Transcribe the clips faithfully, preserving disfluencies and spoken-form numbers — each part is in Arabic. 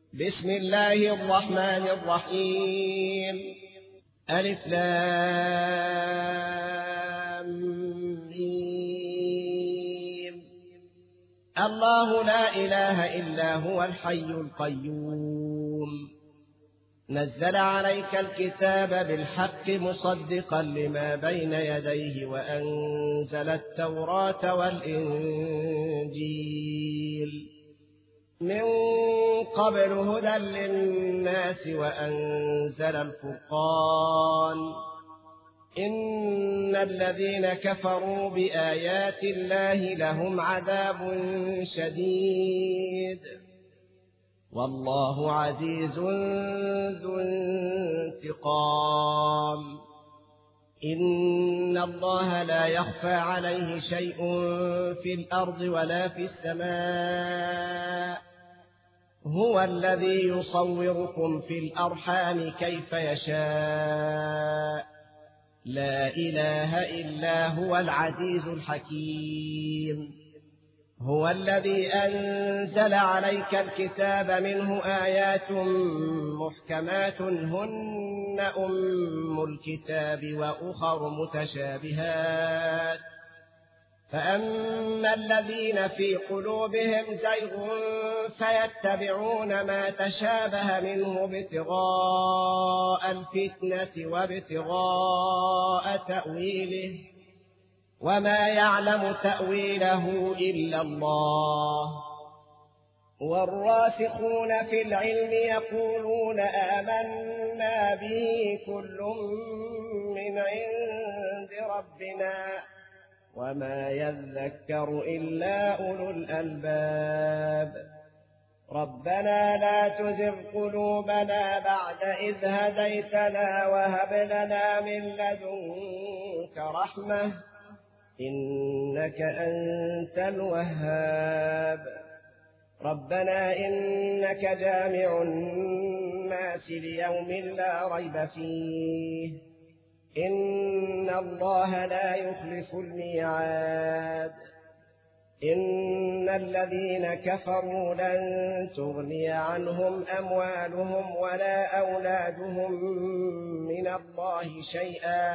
بسم الله الرحمن الرحيم. ألف لام ميم. الله لا إله إلا هو الحي القيوم. نزل عليك الكتاب بالحق مصدقا لما بين يديه وأنزل التوراة والإنجيل من قبل هدى للناس وأنزل الفرقان. إن الذين كفروا بآيات الله لهم عذاب شديد والله عزيز ذو انتقام. إن الله لا يخفى عليه شيء في الأرض ولا في السماء. هو الذي يصوركم في الأرحام كيف يشاء. لا إله إلا هو العزيز الحكيم. هو الذي أنزل عليك الكتاب منه آيات محكمات هن أم الكتاب وأخر متشابهات. فأما الذين في قلوبهم زيغ فيتبعون ما تشابه منه ابتغاء الفتنة وابتغاء تأويله وما يعلم تأويله إلا الله. والراسخون في العلم يقولون آمنا به كل من عند ربنا وما يذكر إلا أولو الألباب. ربنا لا تزغ قلوبنا بعد إذ هديتنا وهب لنا من لدنك رحمة إنك أنت الوهاب. ربنا إنك جامع الناس ليوم لا ريب فيه إن الله لا يخلف الميعاد. إن الذين كفروا لن تغني عنهم أموالهم ولا أولادهم من الله شيئا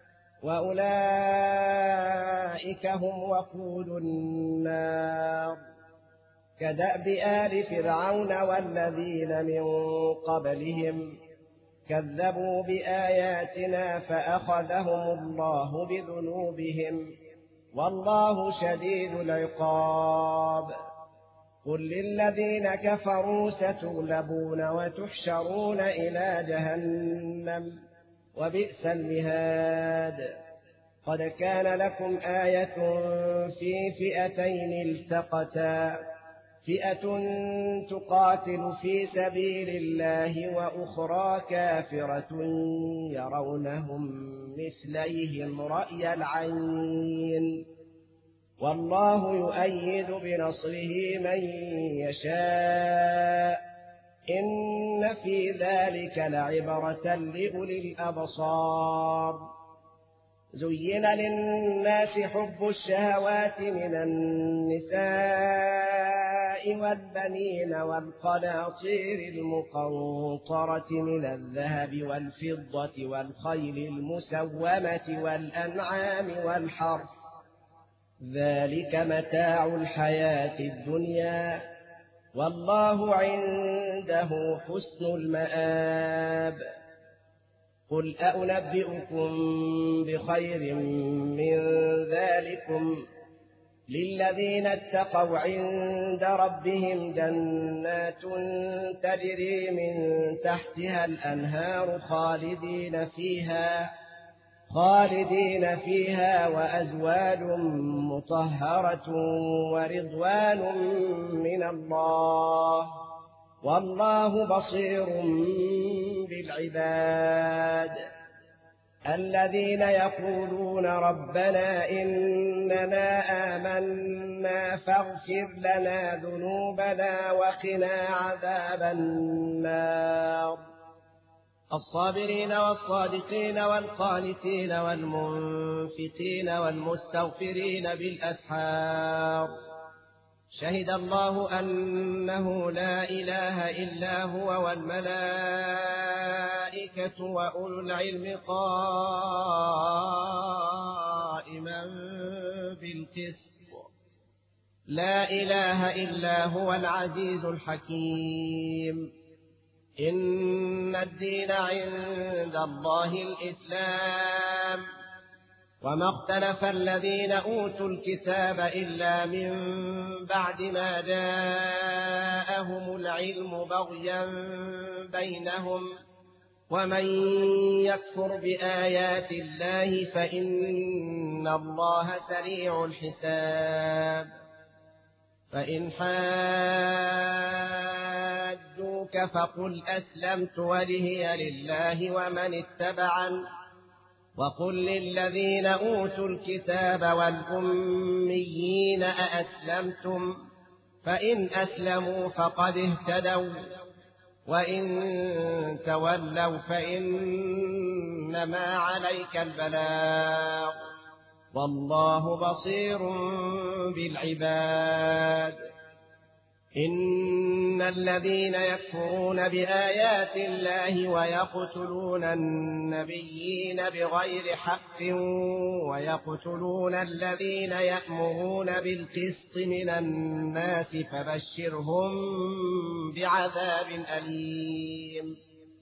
وأولئك هم وقود النار. كدأب آل فرعون والذين من قبلهم كذبوا بآياتنا فأخذهم الله بذنوبهم والله شديد العقاب. قل للذين كفروا ستغلبون وتحشرون إلى جهنم وبئس المهاد. قد كان لكم آية في فئتين التقتا فئة تقاتل في سبيل الله وأخرى كافرة يرونهم مثليهم رأي العين والله يؤيد بنصره من يشاء. إن في ذلك لعبرة لأولي الأبصار. زين للناس حب الشهوات من النساء والبنين والقناطير المقنطرة من الذهب والفضة والخيل المسومة والأنعام والحرث ذلك متاع الحياة الدنيا والله عنده حسن المآب. قل أنبئكم بخير من ذلكم للذين اتقوا عند ربهم جنات تجري من تحتها الأنهار خالدين فيها خالدين فيها وأزواج مطهرة ورضوان من الله والله بصير بالعباد. الذين يقولون ربنا إننا آمنا فاغفر لنا ذنوبنا وقنا عذاب النار. الصابرين والصادقين والقانتين والمنفقين والمستغفرين بالأسحار شهد الله أنه لا إله إلا هو والملائكة وأولو العلم قائما بالقسط لا إله إلا هو العزيز الحكيم إن الدين عند الله الإسلام وما اختلف الذين أوتوا الكتاب إلا من بعد ما جاءهم العلم بغيا بينهم ومن يكفر بآيات الله فإن الله سريع الحساب فإن حاجوك فقل أسلمت وجهي لله ومن اتبعن وقل للذين أوتوا الكتاب والأميين أأسلمتم فإن أسلموا فقد اهتدوا وإن تولوا فإنما عليك البلاغ والله بصير بالعباد إن الذين يكفرون بآيات الله ويقتلون النبيين بغير حق ويقتلون الذين يأمرون بالقسط من الناس فبشرهم بعذاب أليم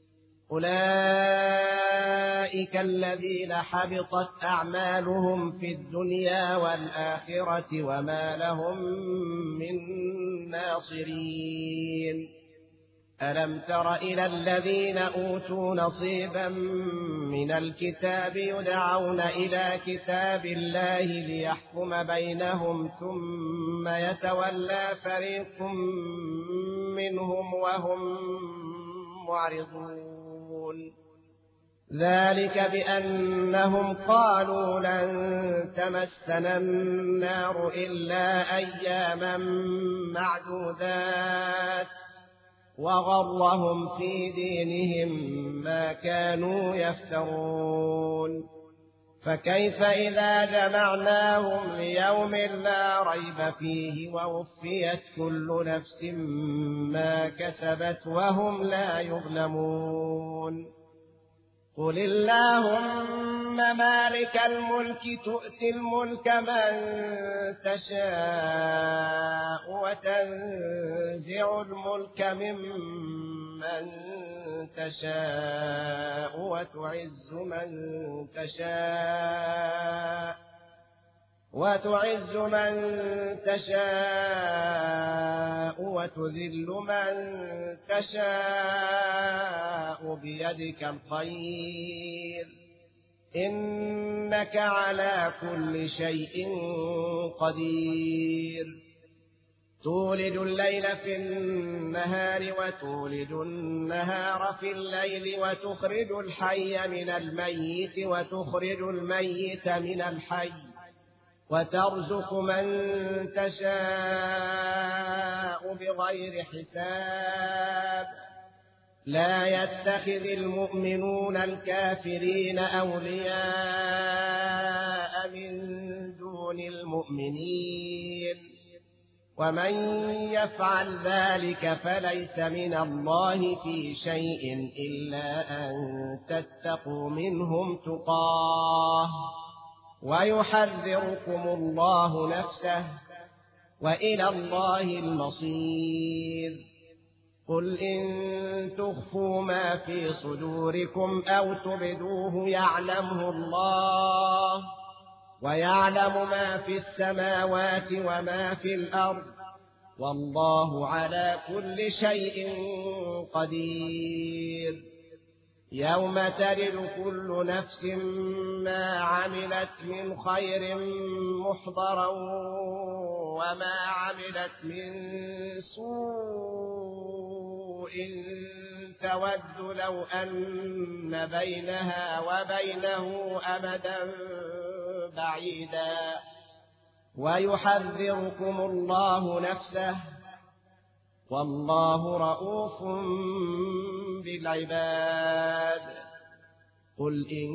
أولئك الذين حبطت أعمالهم في الدنيا والآخرة وما لهم من ناصرين ألم تر إلى الذين أوتوا نصيبا من الكتاب يدعون إلى كتاب الله ليحكم بينهم ثم يتولى فريق منهم وهم معرضون ذلك بأنهم قالوا لن تمسنا النار إلا أياما معدودات وغرهم في دينهم ما كانوا يفترون فكيف إذا جمعناهم ليوم لا ريب فيه ووفيت كل نفس ما كسبت وهم لا يظلمون قل اللهم مالك الملك تؤتي الملك من تشاء وتنزع الملك ممن تشاء وتعز من تشاء وتعز من تشاء وتذل من تشاء بيدك الخير إنك على كل شيء قدير تولد الليل في النهار وتولد النهار في الليل وتخرج الحي من الميت وتخرج الميت من الحي وترزق من تشاء بغير حساب لا يتخذ المؤمنون الكافرين أولياء من دون المؤمنين ومن يفعل ذلك فليس من الله في شيء إلا أن تتقوا منهم تقاه ويحذركم الله نفسه وإلى الله المصير قل إن تخفوا ما في صدوركم أو تبدوه يعلمه الله ويعلم ما في السماوات وما في الأرض والله على كل شيء قدير يوم تجد كل نفس ما عملت من خير محضرا وما عملت من سوء تود لو أن بينها وبينه أمدا بعيدا ويحذركم الله نفسه والله رؤوف بالعباد قل إن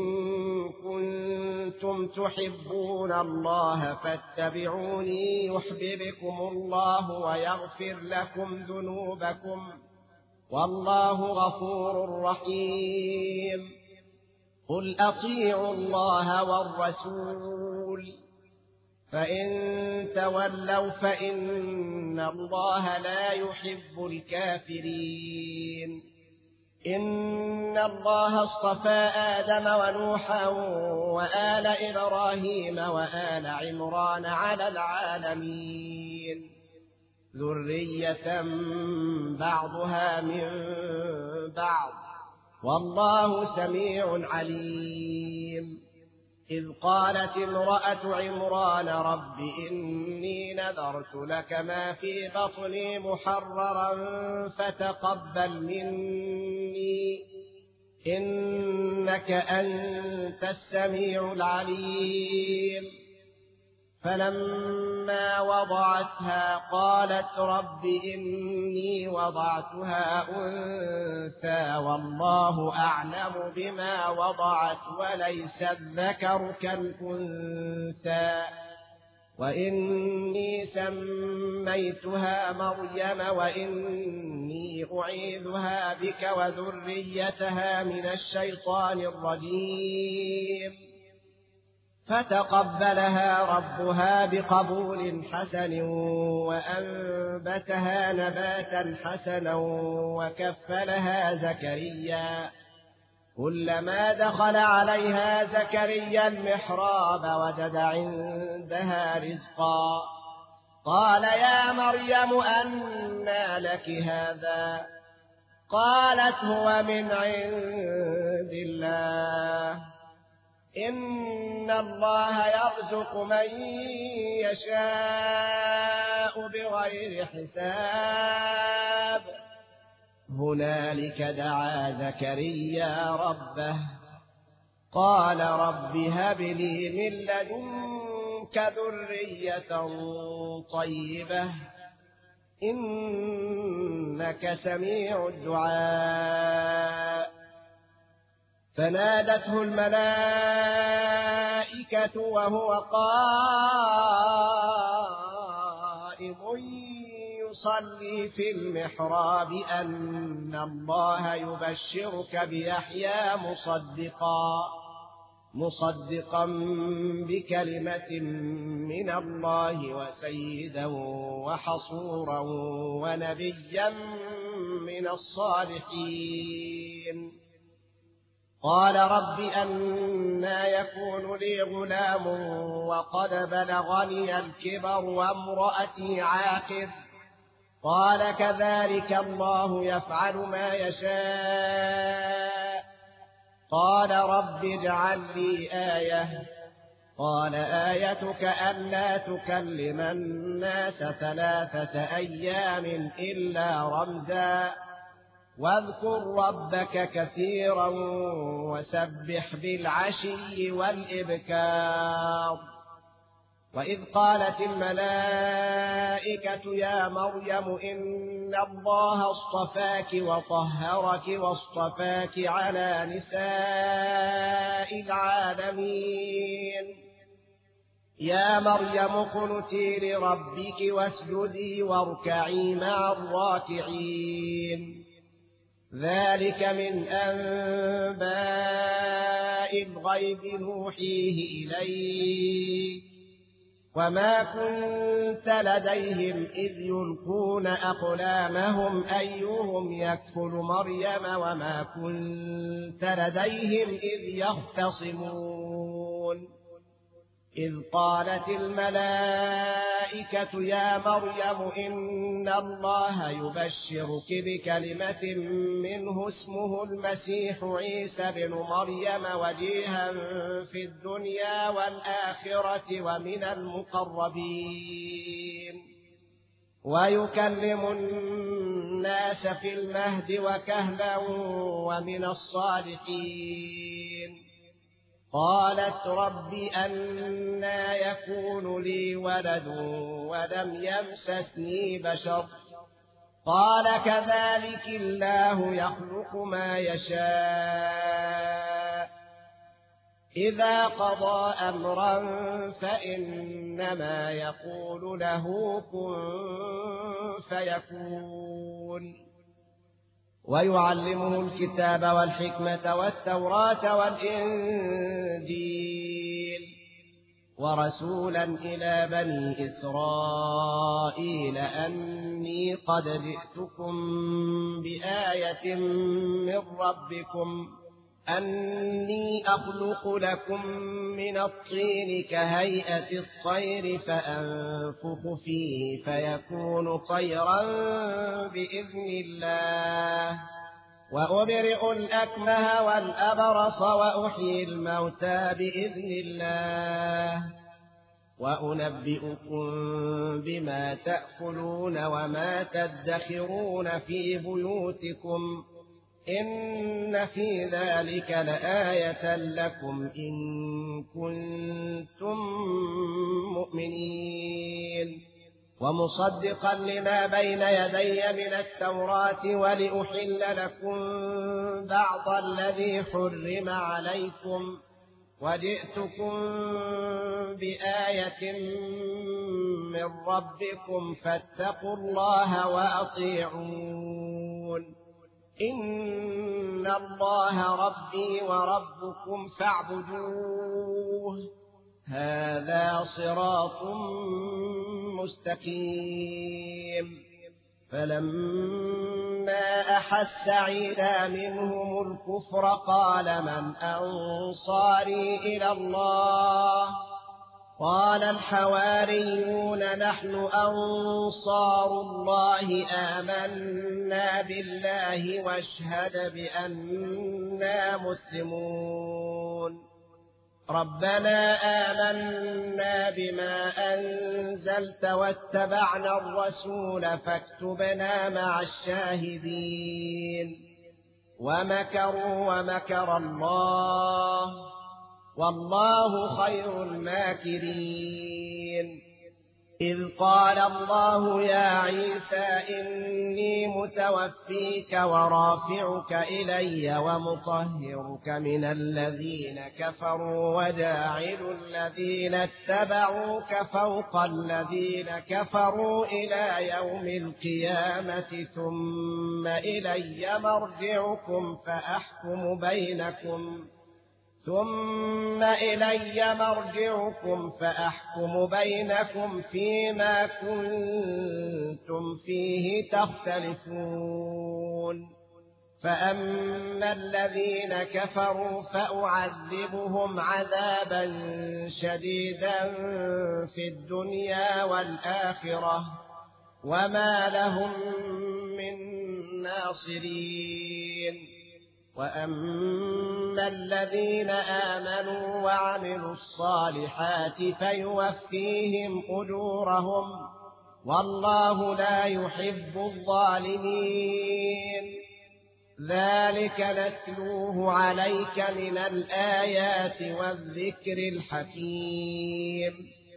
كنتم تحبون الله فاتبعوني يحببكم الله ويغفر لكم ذنوبكم والله غفور رحيم قل أطيعوا الله والرسول فإن تولوا فإن الله لا يحب الكافرين إن الله اصطفى آدم ونوحا وآل إبراهيم وآل عمران على العالمين ذرية بعضها من بعض والله سميع عليم إذ قالت امرأة عمران رب إني نذرت لك ما في بطني محررا فتقبل مني إنك أنت السميع العليم فلما وضعتها قالت رب إني وضعتها أنثى والله أعلم بما وضعت وليس الذكر كالأنثى وإني سميتها مريم وإني أعيذها بك وذريتها من الشيطان الرجيم فتقبلها ربها بقبول حسن وأنبتها نباتا حسنا وكفلها زكريا كلما دخل عليها زكريا المحراب وجد عندها رزقا قال يا مريم أنى لك هذا قالت هو من عند الله إن الله يرزق من يشاء بغير حساب هنالك دعا زكريا ربه قال رب هب لي من لدنك ذرية طيبة إنك سميع الدعاء فنادته الملائكة وهو قائم يصلي في المحراب أن الله يبشرك بيحيى مصدقا مصدقا بكلمة من الله وسيدا وحصورا ونبيا من الصالحين قال رب أنى يكون لي غلام وقد بلغني الكبر وامرأتي عاقر قال كذلك الله يفعل ما يشاء قال رب اجعل لي آية قال آيتك ألا تكلم الناس ثلاثة أيام إلا رمزا واذكر ربك كثيرا وسبح بالعشي والإبكار وإذ قالت الملائكة يا مريم إن الله اصطفاك وطهرك واصطفاك على نساء العالمين يا مريم اقنتي لربك واسجدي واركعي مع الراكعين ذلك من أنباء الغيب نوحيه إليك وما كنت لديهم إذ يلقون أقلامهم أيهم يكفل مريم وما كنت لديهم إذ يختصمون إذ قالت الملائكة يا مريم إن الله يبشرك بكلمة منه اسمه المسيح عيسى بن مريم وجيها في الدنيا والآخرة ومن المقربين ويكلم الناس في المهد وكهلا ومن الصالحين قالت رب أنى يكون لي ولد ولم يمسسني بشر قال كذلك الله يخلق ما يشاء إذا قضى أمرا فإنما يقول له كن فيكون ويعلمه الكتاب والحكمة والتوراة والإنجيل ورسولا إلى بني إسرائيل أني قد جئتكم بآية من ربكم أني أخلق لكم من الطين كهيئة الطير فأنفخ فيه فيكون طيرا بإذن الله وأبرئ الأكمه والأبرص وأحيي الموتى بإذن الله وأنبئكم بما تأكلون وما تدخرون في بيوتكم إن في ذلك لآية لكم إن كنتم مؤمنين ومصدقا لما بين يدي من التوراة ولأحل لكم بعض الذي حرم عليكم وجئتكم بآية من ربكم فاتقوا الله وأطيعون إن الله ربي وربكم فاعبدوه هذا صراط مستقيم فلما أحس عيسى منهم الكفر قال من أنصاري إلى الله قال الحواريون نحن أنصار الله آمنا بالله واشهد بأننا مسلمون ربنا آمنا بما أنزلت واتبعنا الرسول فاكتبنا مع الشاهدين ومكروا ومكر الله والله خير الماكرين إذ قال الله يا عيسى إني متوفيك ورافعك إلي ومطهرك من الذين كفروا وجاعل الذين اتبعوك فوق الذين كفروا إلى يوم القيامة ثم إلي مرجعكم فأحكم بينكم ثم إلي مرجعكم فأحكم بينكم فيما كنتم فيه تختلفون فأما الذين كفروا فأعذبهم عذابا شديدا في الدنيا والآخرة وما لهم من ناصرين وأما الذين آمنوا وعملوا الصالحات فيوفيهم أجورهم والله لا يحب الظالمين ذلك نتلوه عليك من الآيات والذكر الحكيم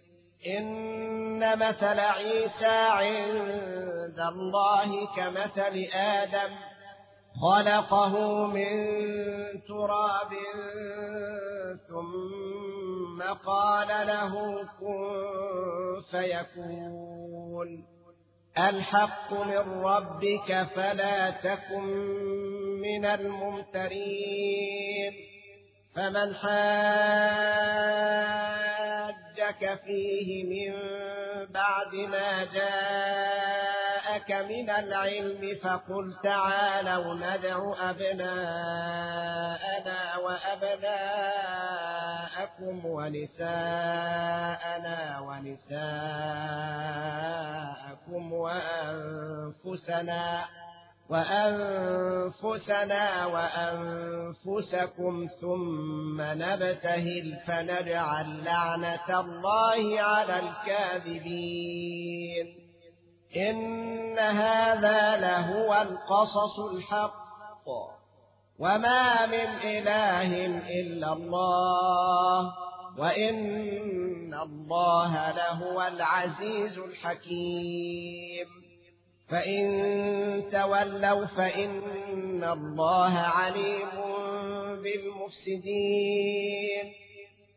إن مثل عيسى عند الله كمثل آدم خلقه من تراب ثم قال له كن فيكون الحق من ربك فلا تكن من الممترين فمن حاجك فيه من بعد ما جاءك من العلم فقل تعالوا ندع أبناءنا وأبناءكم ونساءنا ونساءكم وأنفسنا وأنفسنا وأنفسكم ثم نبتهل فنجعل لعنة الله على الكاذبين إن هذا لهو القصص الحق وما من إله إلا الله وإن الله لهو العزيز الحكيم فإن تولوا فإن الله عليم بالمفسدين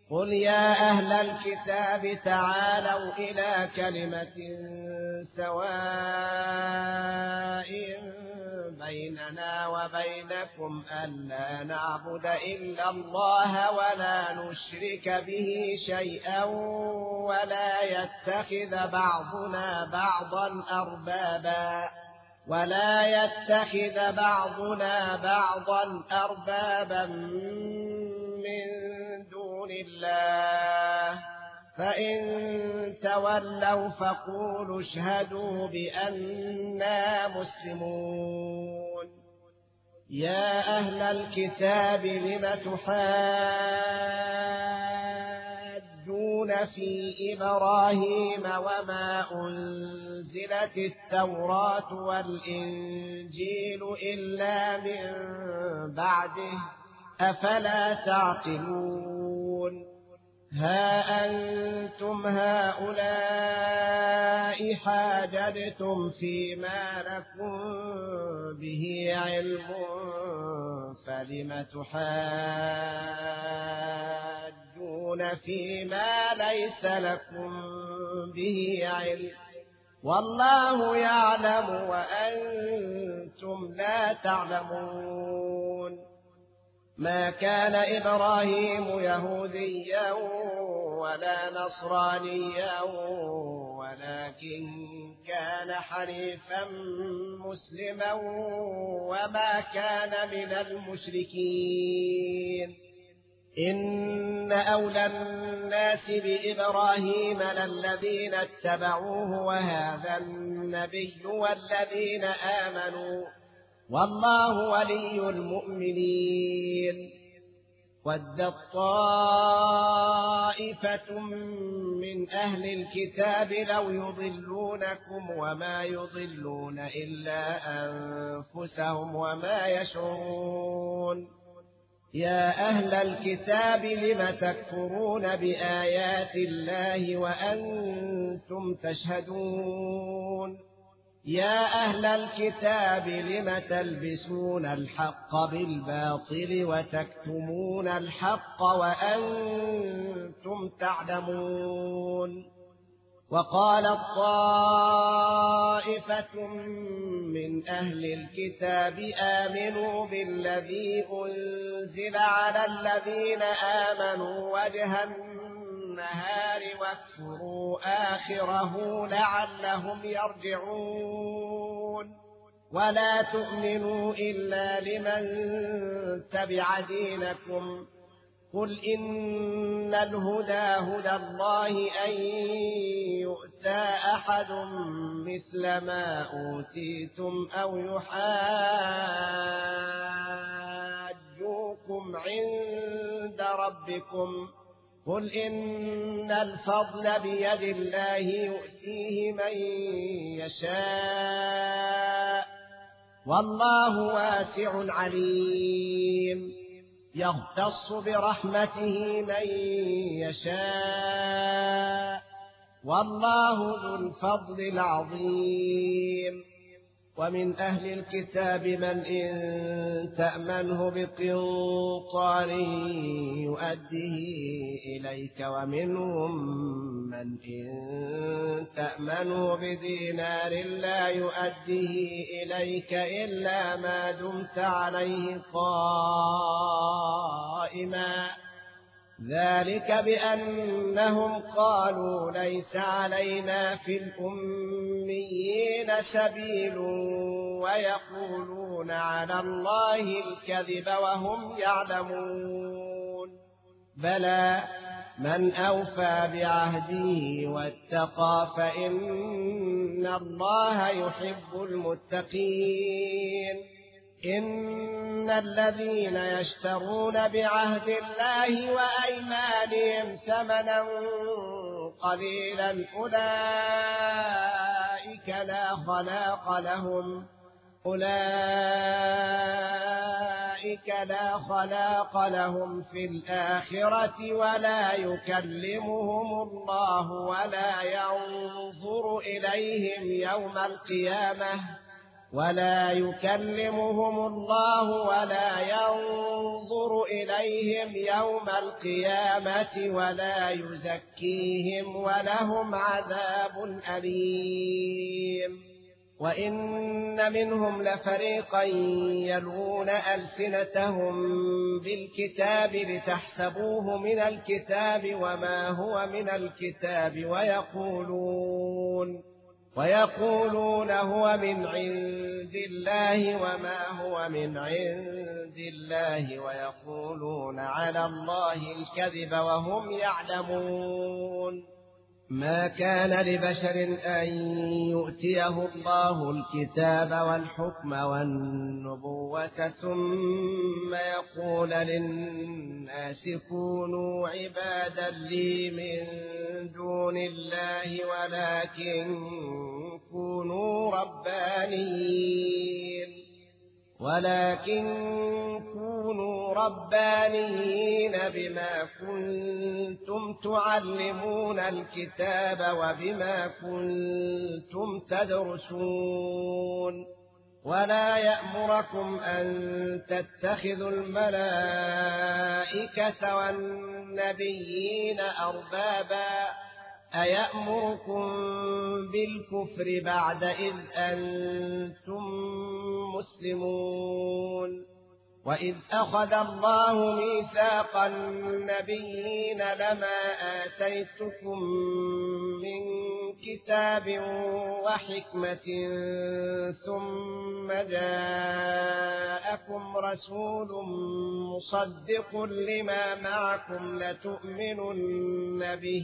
قل يا أهل الكتاب تعالوا إلى كلمة سواء بيننا وبينكم ألا نعبد إلا الله ولا نشرك به شيئا ولا يتخذ بعضنا بعضا أربابا ولا يتخذ بعضنا بعضا أربابا من دون الله فإن تولوا فقولوا اشهدوا بأننا مسلمون يا أهل الكتاب لم تحاجون في إبراهيم وما أنزلت التوراة والإنجيل إلا من بعده أفلا تعقلون ها أنتم هؤلاء حاججتم فيما لكم به علم فلم تحاجون فيما ليس لكم به علم والله يعلم وأنتم لا تعلمون ما كان إبراهيم يهوديا ولا نصرانيا ولكن كان حنيفا مسلما وما كان من المشركين إن أولى الناس بإبراهيم للذين اتبعوه وهذا النبي والذين آمنوا والله ولي المؤمنين ودت طائفة من أهل الكتاب لو يضلونكم وما يضلون إلا أنفسهم وما يشعرون يا أهل الكتاب لم تكفرون بآيات الله وأنتم تشهدون يا أهل الكتاب لم تلبسون الحق بالباطل وتكتمون الحق وأنتم تعلمون وقالت طائفة من أهل الكتاب آمنوا بالذي أنزل على الذين آمنوا وجه النهار واكفروا آخره لعلهم يرجعون ولا تؤمنوا إلا لمن تبع دينكم قل إن الهدى هدى الله أن يؤتى أحد مثل ما أوتيتم أو يحاجوكم عند ربكم قل إن الفضل بيد الله يؤتيه من يشاء والله واسع عليم يختص برحمته من يشاء والله ذو الفضل العظيم ومن أهل الكتاب من إن تأمنه بقنطار يؤديه إليك ومنهم من إن تأمنه بدينار لا يؤديه إليك إلا ما دمت عليه قائما ذلك بأنهم قالوا ليس علينا في الأميين سبيل ويقولون على الله الكذب وهم يعلمون بلى من أوفى بعهده واتقى فإن الله يحب المتقين إن الذين يشترون بعهد الله وأيمانهم ثمنا قليلا أولئك لا خلاق لهم أولئك لا خلاق لهم في الآخرة ولا يكلمهم الله ولا ينظر إليهم يوم القيامة ولا يكلمهم الله ولا ينظر إليهم يوم القيامة ولا يزكيهم ولهم عذاب أليم. وإن منهم لفريقا يلوون ألسنتهم بالكتاب لتحسبوه من الكتاب وما هو من الكتاب ويقولون ويقولون هو من عند الله وما هو من عند الله ويقولون على الله الكذب وهم يعلمون. ما كان لبشر أن يؤتيه الله الكتاب والحكم والنبوة ثم يقول للناس كونوا عبادا لي من دون الله ولكن كونوا ربانيين ولكن كونوا ربانيين بما كنتم تعلمون الكتاب وبما كنتم تدرسون. ولا يأمركم أن تتخذوا الملائكة والنبيين أربابا أيأمركم بالكفر بعد إذ أنتم مسلمون. وإذ أخذ الله ميثاق النبيين لما آتيتكم من كتاب وحكمة ثم جاءكم رسول مصدق لما معكم لتؤمنن به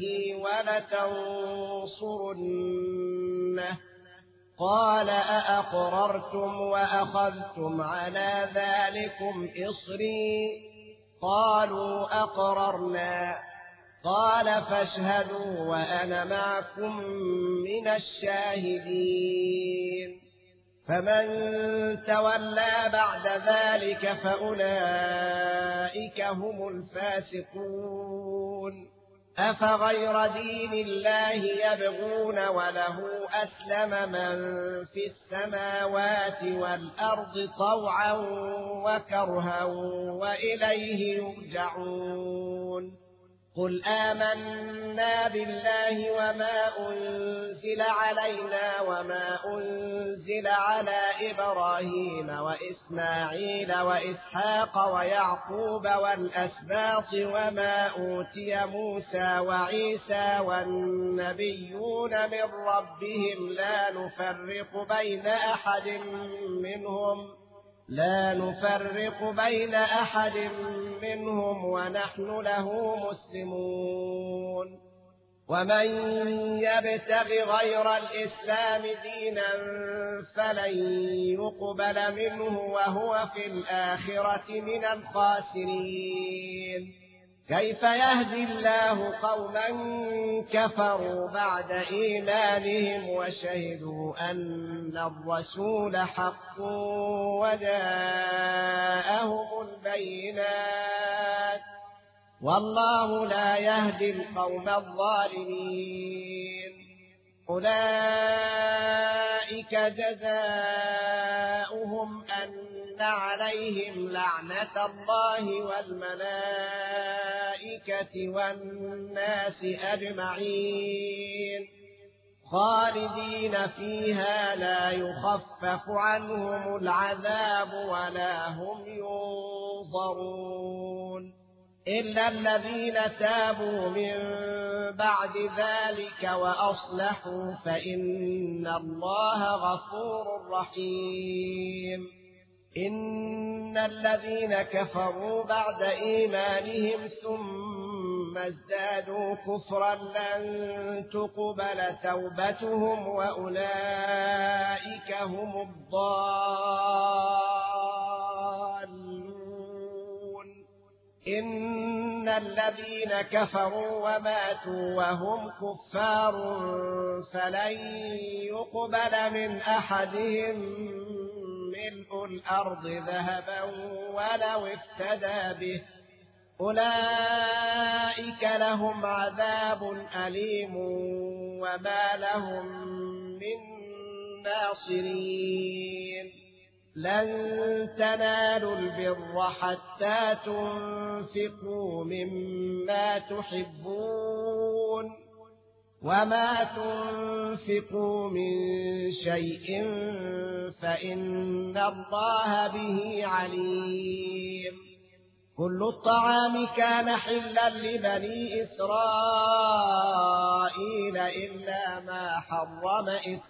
ولتنصرنه قال أأقررتم وأخذتم على ذلكم إصري قالوا أقررنا قال فاشهدوا وأنا معكم من الشاهدين. فمن تولى بعد ذلك فأولئك هم الفاسقون. أفغير دين الله يبغون وله أسلم من في السماوات والأرض طوعا وكرها وإليه يرجعون. قل آمنا بالله وما أنزل علينا وما أنزل على إبراهيم وإسماعيل وإسحاق ويعقوب والأسباط وما أوتي موسى وعيسى والنبيون من ربهم لا نفرق بين أحد منهم لا نفرق بين أحد منهم ونحن له مسلمون. ومن يبتغ غير الإسلام دينا فلن يقبل منه وهو في الآخرة من الخاسرين. كيف يهدي الله قوما كفروا بعد إيمانهم وشهدوا أن الرسول حق وجاءهم البينات والله لا يهدي القوم الظالمين. أولئك جزاؤهم أن عليهم لعنة الله والملائكة والناس أجمعين خالدين فيها لا يخفف عنهم العذاب ولا هم ينظرون إلا الذين تابوا من بعد ذلك وأصلحوا فإن الله غفور رحيم. إن الذين كفروا بعد إيمانهم ثم ازدادوا كفرا لن تقبل توبتهم وأولئك هم الضالون. إن الذين كفروا وماتوا وهم كفار فلن يقبل من أحدهم ملء الأرض ذهبا ولو افتدى به أولئك لهم عذاب أليم وما لهم من الناصرين لن تنالوا البر حتى تنفقوا مما تحبون وما تنفقوا من شيء فإن الله به عليم كل الطعام كان حلا لبني إسرائيل إلا ما حرم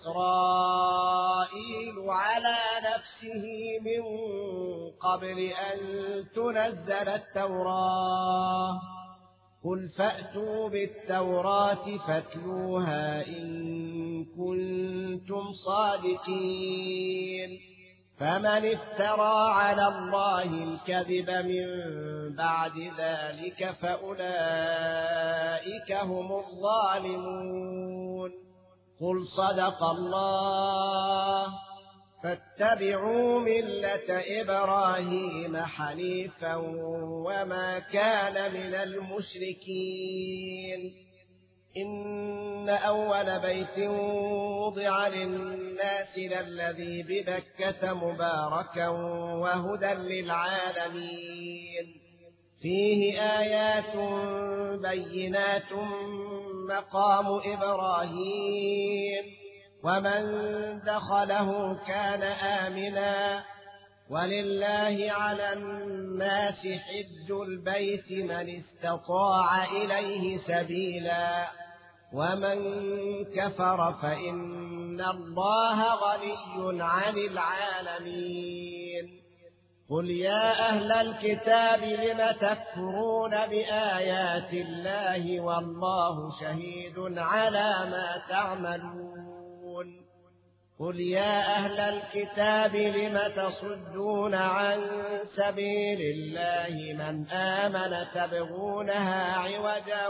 إسرائيل على نفسه من قبل أن تنزل التوراة قل فأتوا بالتوراة فاتلوها إن كنتم صادقين فمن افترى على الله الكذب من بعد ذلك فأولئك هم الظالمون قل صدق الله فاتبعوا ملة إبراهيم حنيفا وما كان من المشركين إن أول بيت وضع للناس للذي ببكة مباركا وهدى للعالمين فيه آيات بينات مقام إبراهيم ومن دخله كان آمنا ولله على الناس حج البيت من استطاع إليه سبيلا ومن كفر فإن الله غني عن العالمين قل يا أهل الكتاب لم تكفرون بآيات الله والله شهيد على ما تعملون قل يا أهل الكتاب لم تصدون عن سبيل الله من آمن تبغونها عوجا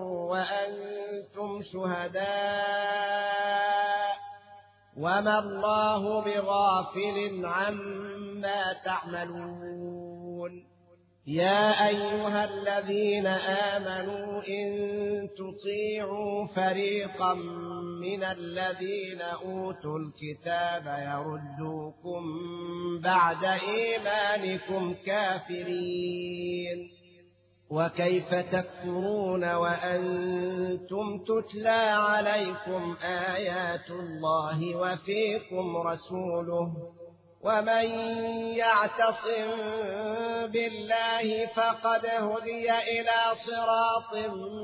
وأنتم شهداء وما الله بغافل عما تعملون يا أيها الذين آمنوا إن تطيعوا فريقا من الذين أوتوا الكتاب يردوكم بعد إيمانكم كافرين وكيف تكفرون وأنتم تتلى عليكم آيات الله وفيكم رسوله ومن يعتصم بالله فقد هدي إلى صراط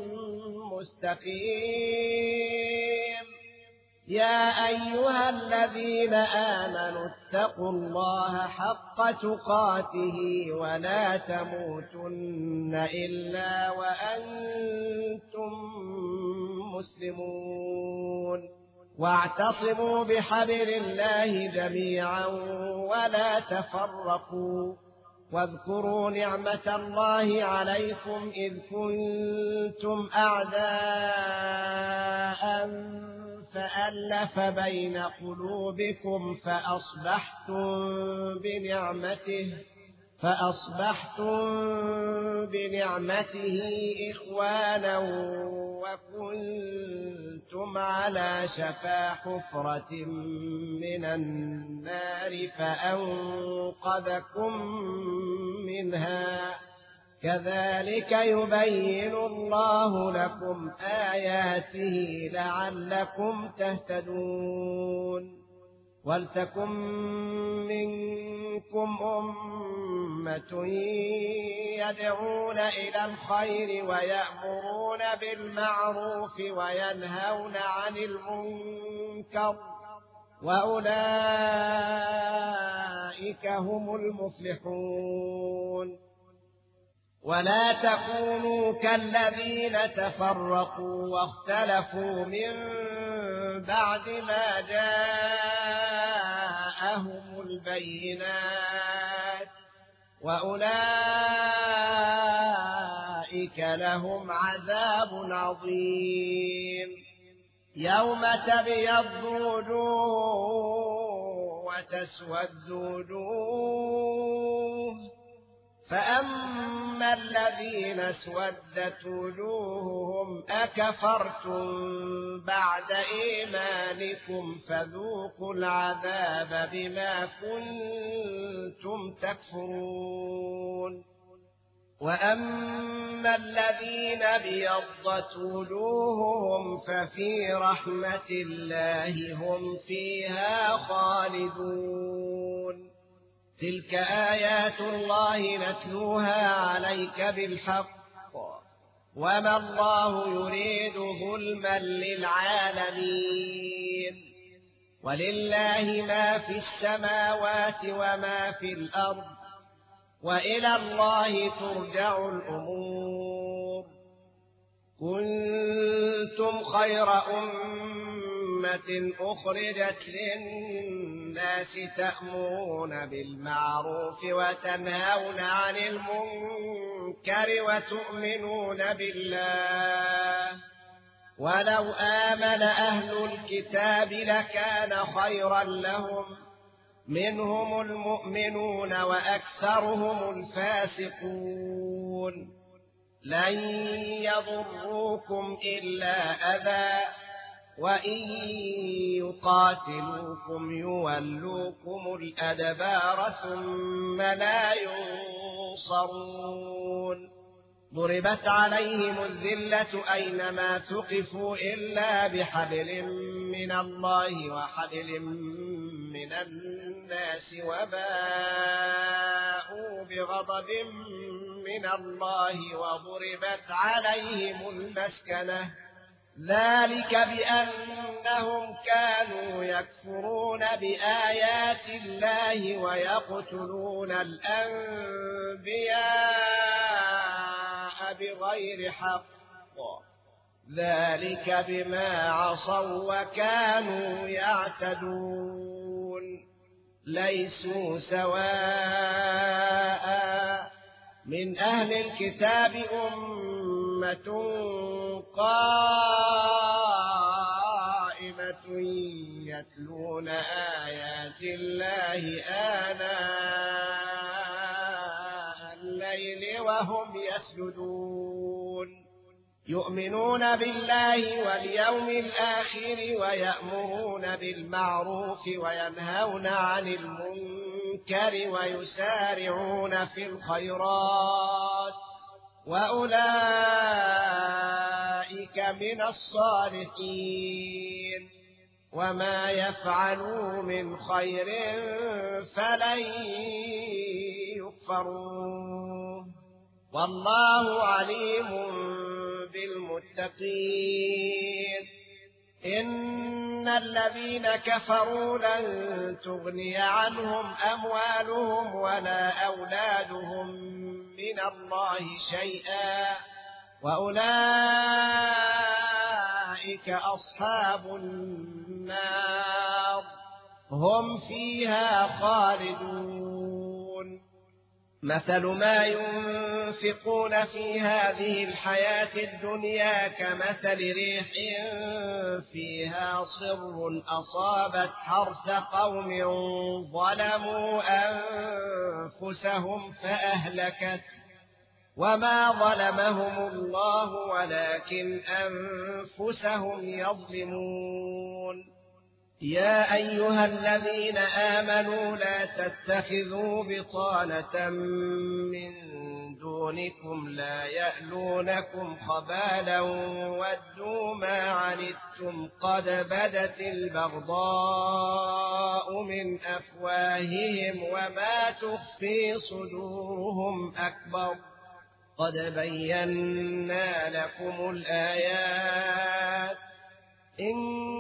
مستقيم يا أيها الذين آمنوا اتقوا الله حق تقاته ولا تموتن إلا وأنتم مسلمون واعتصموا بحبل الله جميعا ولا تفرقوا واذكروا نعمة الله عليكم إذ كنتم أعداء فألف بين قلوبكم فأصبحتم بنعمته فأصبحتم بنعمته إخوانا وكنتم على شفا حفرة من النار فأنقذكم منها كذلك يبين الله لكم آياته لعلكم تهتدون ولتكن منكم أمة يدعون إلى الخير ويأمرون بالمعروف وينهون عن المنكر وأولئك هم المفلحون ولا تكونوا كالذين تفرقوا واختلفوا من بعد ما جاءهم البينات وأولئك لهم عذاب عظيم يوم تبيض وجوه وتسود وجوه فأما وأما الذين اسودت وجوههم أكفرتم بعد إيمانكم فذوقوا العذاب بما كنتم تكفرون وأما الذين ابيضت وجوههم ففي رحمة الله هم فيها خالدون تلك آيات الله نتلوها عليك بالحق وما الله يريد ظلما للعالمين ولله ما في السماوات وما في الأرض وإلى الله ترجع الأمور كنتم خير أمة أخرجت للناس تأمرون بالمعروف وتنهون عن المنكر وتؤمنون بالله ولو آمن أهل الكتاب لكان خيرا لهم منهم المؤمنون وأكثرهم الفاسقون لن يضروكم إلا أذى وإن يقاتلوكم يولوكم الأدبار ثم لا ينصرون ضربت عليهم الذلة أينما ثقفوا إلا بحبل من الله وحبل من الناس وباءوا بغضب من الله وضربت عليهم المسكنة ذلك بأنهم كانوا يكفرون بآيات الله ويقتلون الأنبياء بغير حق ذلك بما عصوا وكانوا يعتدون ليسوا سواء من أهل الكتاب أمة قائمة يتلون آيات الله آناء الليل وهم يسجدون يؤمنون بالله واليوم الآخر ويأمرون بالمعروف وينهون عن المنكر ويسارعون في الخيرات وأولئك من الصالحين وما يفعلوا من خير فلن يكفروه والله عليم بالمتقين إن الذين كفروا لن تغني عنهم أموالهم ولا أولادهم من الله شيئا وأولئك أصحاب النار هم فيها خالدون مثل ما ينفقون في هذه الحياة الدنيا كمثل ريح فيها صر أصابت حرث قوم ظلموا أنفسهم فأهلكت وما ظلمهم الله ولكن أنفسهم يظلمون يا أيها الذين آمنوا لا تتخذوا بطانة من دونكم لا يألونكم خبالا ودوا ما عنتم قد بدت البغضاء من أفواههم وما تخفي صدورهم أكبر قد بينا لكم الآيات إن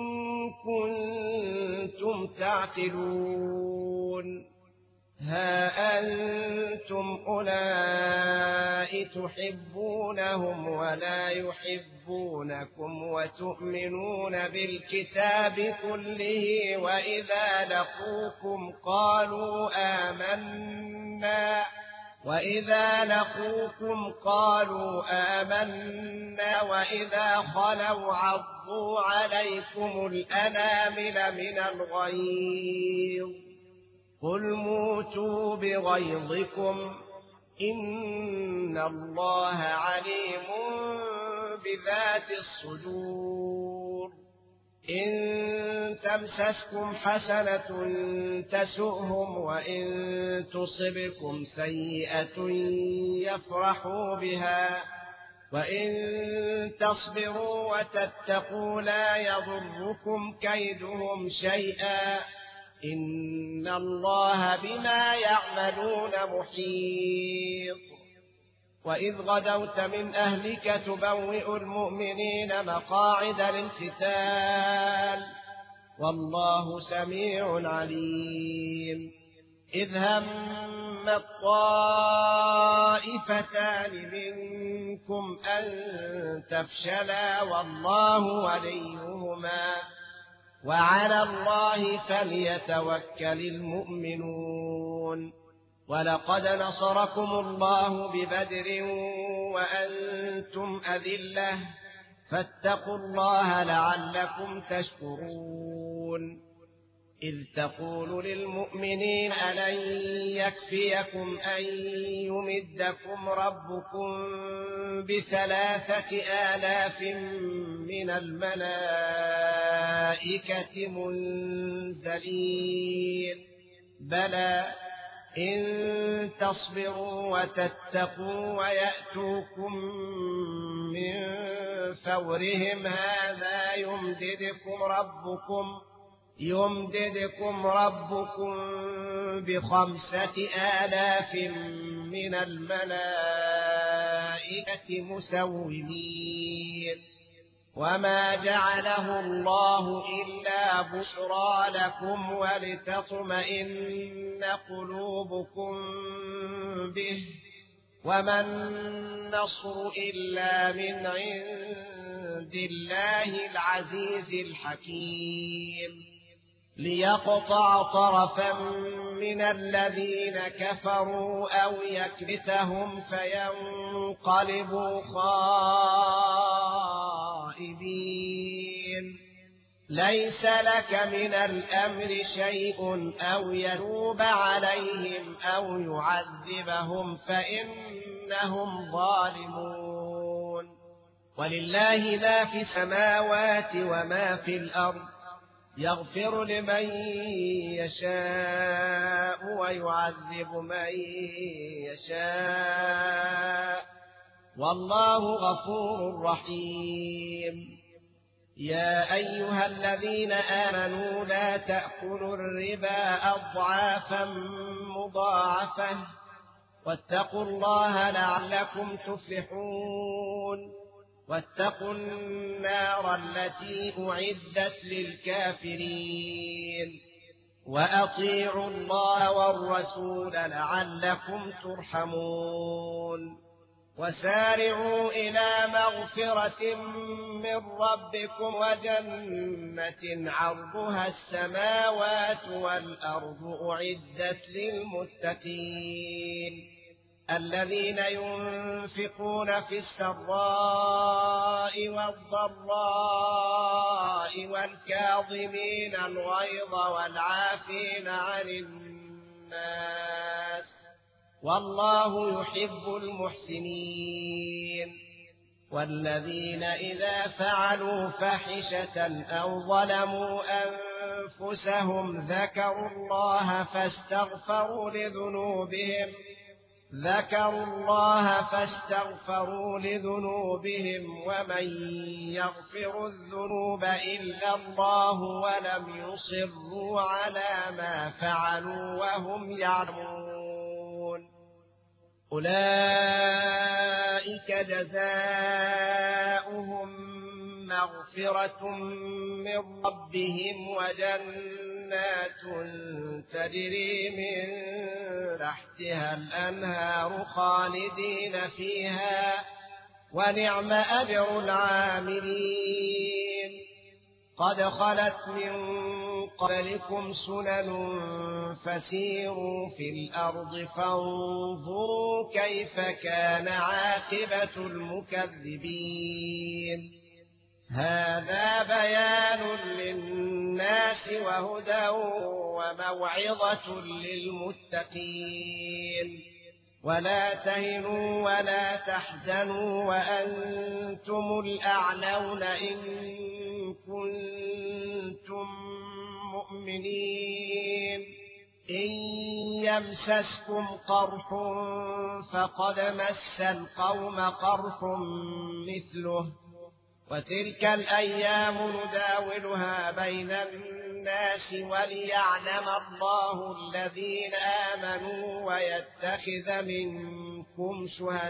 كنتم تعقلون ها أنتم أولئك تحبونهم ولا يحبونكم وتؤمنون بالكتاب كله وإذا لقوكم قالوا آمنا وإذا لقوكم قالوا آمنا وإذا خلوا عضوا عليكم الأنامل من الغيظ قل موتوا بغيظكم إن الله عليم بذات الصدور. إن تمسسكم حسنة تسؤهم وإن تصبكم سيئة يفرحوا بها وإن تصبروا وتتقوا لا يضركم كيدهم شيئا إن الله بما يعملون محيط. وإذ غدوت من أهلك تبوئ المؤمنين مقاعد للقتال والله سميع عليم. إذ هم الطائفتان منكم أن تفشلا والله وليهما وعلى الله فليتوكل المؤمنون. ولقد نصركم الله ببدر وأنتم أذلة فاتقوا الله لعلكم تشكرون. إذ تقول للمؤمنين ألن يكفيكم أن يمدكم ربكم بثلاثة آلاف من الملائكة منزلين بلى إن تصبروا وتتقوا ويأتوكم من فورهم هذا يمددكم ربكم يمددكم ربكم بخمسة آلاف من الملائكة مسومين. وما جعله الله إلا بشرى لكم ولتطمئن قلوبكم به وما النصر إلا من عند الله العزيز الحكيم. ليقطع طرفا من الذين كفروا أو يكبتهم فينقلبوا خائبين. ليس لك من الأمر شيء أو يتوب عليهم أو يعذبهم فإنهم ظالمون. ولله ما في السماوات وما في الأرض يغفر لمن يشاء ويعذب من يشاء والله غفور رحيم. يا أيها الذين آمنوا لا تأكلوا الربا أضعافا مضاعفة واتقوا الله لعلكم تفلحون. واتقوا النار التي أعدت للكافرين وأطيعوا الله والرسول لعلكم ترحمون. وسارعوا إلى مغفرة من ربكم وجنة عرضها السماوات والأرض أعدت للمتقين الذين ينفقون في السراء والضراء والكاظمين الغيظ والعافين عن الناس والله يحب المحسنين. والذين إذا فعلوا فاحشة أو ظلموا أنفسهم ذكروا الله فاستغفروا لذنوبهم ذكروا الله فاستغفروا لذنوبهم ومن يغفر الذنوب إلا الله ولم يصروا على ما فعلوا وهم يعلمون. أولئك جزاؤهم مغفرة من ربهم وجنات تجري من تحتها الأنهار خالدين فيها ونعم أجر العاملين. قد خلت من قبلكم سنن فسيروا في الأرض فانظروا كيف كان عاقبة المكذبين. هذا بيان للناس وهدى وموعظة للمتقين. ولا تهنوا ولا تحزنوا وأنتم الأعلون إن كنتم مؤمنين إن يمسسكم قرح فقد مس القوم قرح مثله وتلك الأيام نداولها بين الناس وليعلم الله الذين آمنوا ويتخذ منكم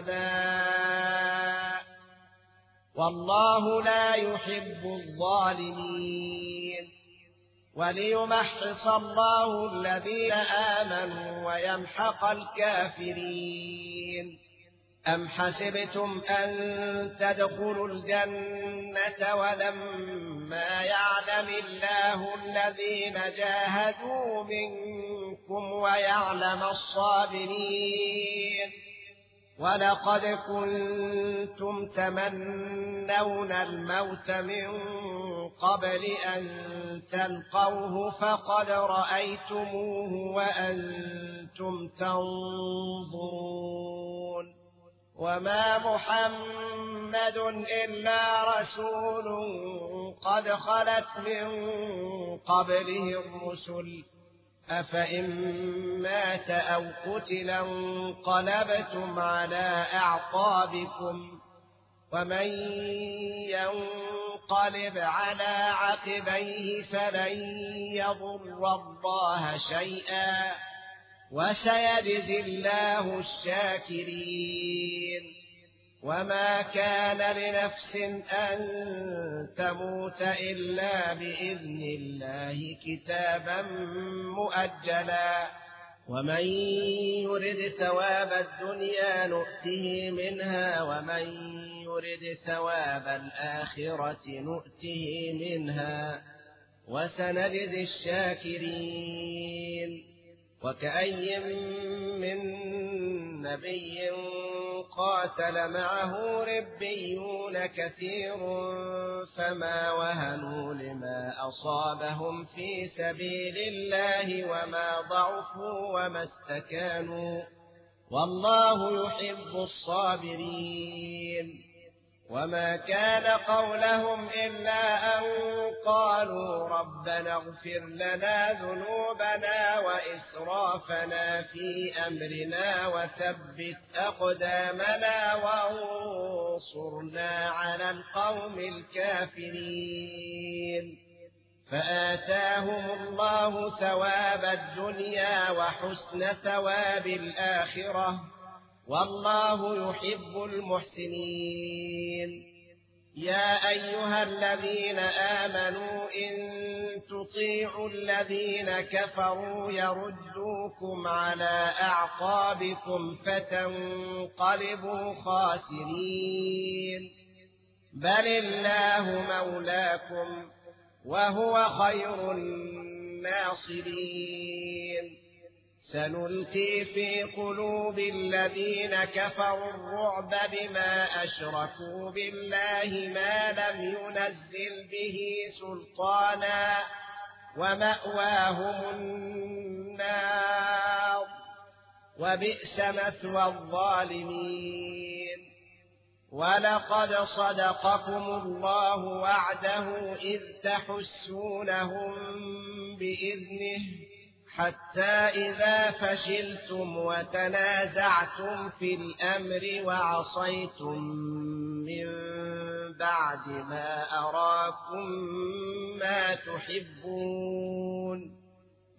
شهداء والله لا يحب الظالمين وليمحص الله الذين آمنوا ويمحق الكافرين أم حسبتم أن تدخلوا الجنة ولما يعلم الله الذين جاهدوا منكم ويعلم الصابرين ولقد كنتم تمنون الموت من قبل أن تلقوه فقد رأيتموه وأنتم تنظرون وما محمد إلا رسول قد خلت من قبله الرسل أفإن مات أو قتل انقلبتم على أعقابكم ومن ينقلب على عقبيه فلن يضر الله شيئا وسيجزي الله الشاكرين وما كان لنفس أن تموت إلا بإذن الله كتابا مؤجلا ومن يرد ثواب الدنيا نؤته منها ومن يرد ثواب الآخرة نؤته منها وسنجزي الشاكرين وكأي من نبي قاتل معه ربيون كثير فما وهنوا لما أصابهم في سبيل الله وما ضعفوا وما استكانوا والله يحب الصابرين وما كان قولهم إلا أن قالوا ربنا اغفر لنا ذنوبنا وإسرافنا في أمرنا وثبت أقدامنا وانصرنا على القوم الكافرين فآتاهم الله ثواب الدنيا وحسن ثواب الآخرة والله يحب المحسنين يا أيها الذين آمنوا إن تطيعوا الذين كفروا يردوكم على أعقابكم فتنقلبوا خاسرين بل الله مولاكم وهو خير الناصرين سنلقي في قلوب الذين كفروا الرعب بما أشركوا بالله ما لم ينزل به سلطانا ومأواهم النار وبئس مثوى الظالمين ولقد صدقكم الله وعده إذ تحسونهم بإذنه حتى إذا فشلتم وتنازعتم في الأمر وعصيتم من بعد ما أراكم ما تحبون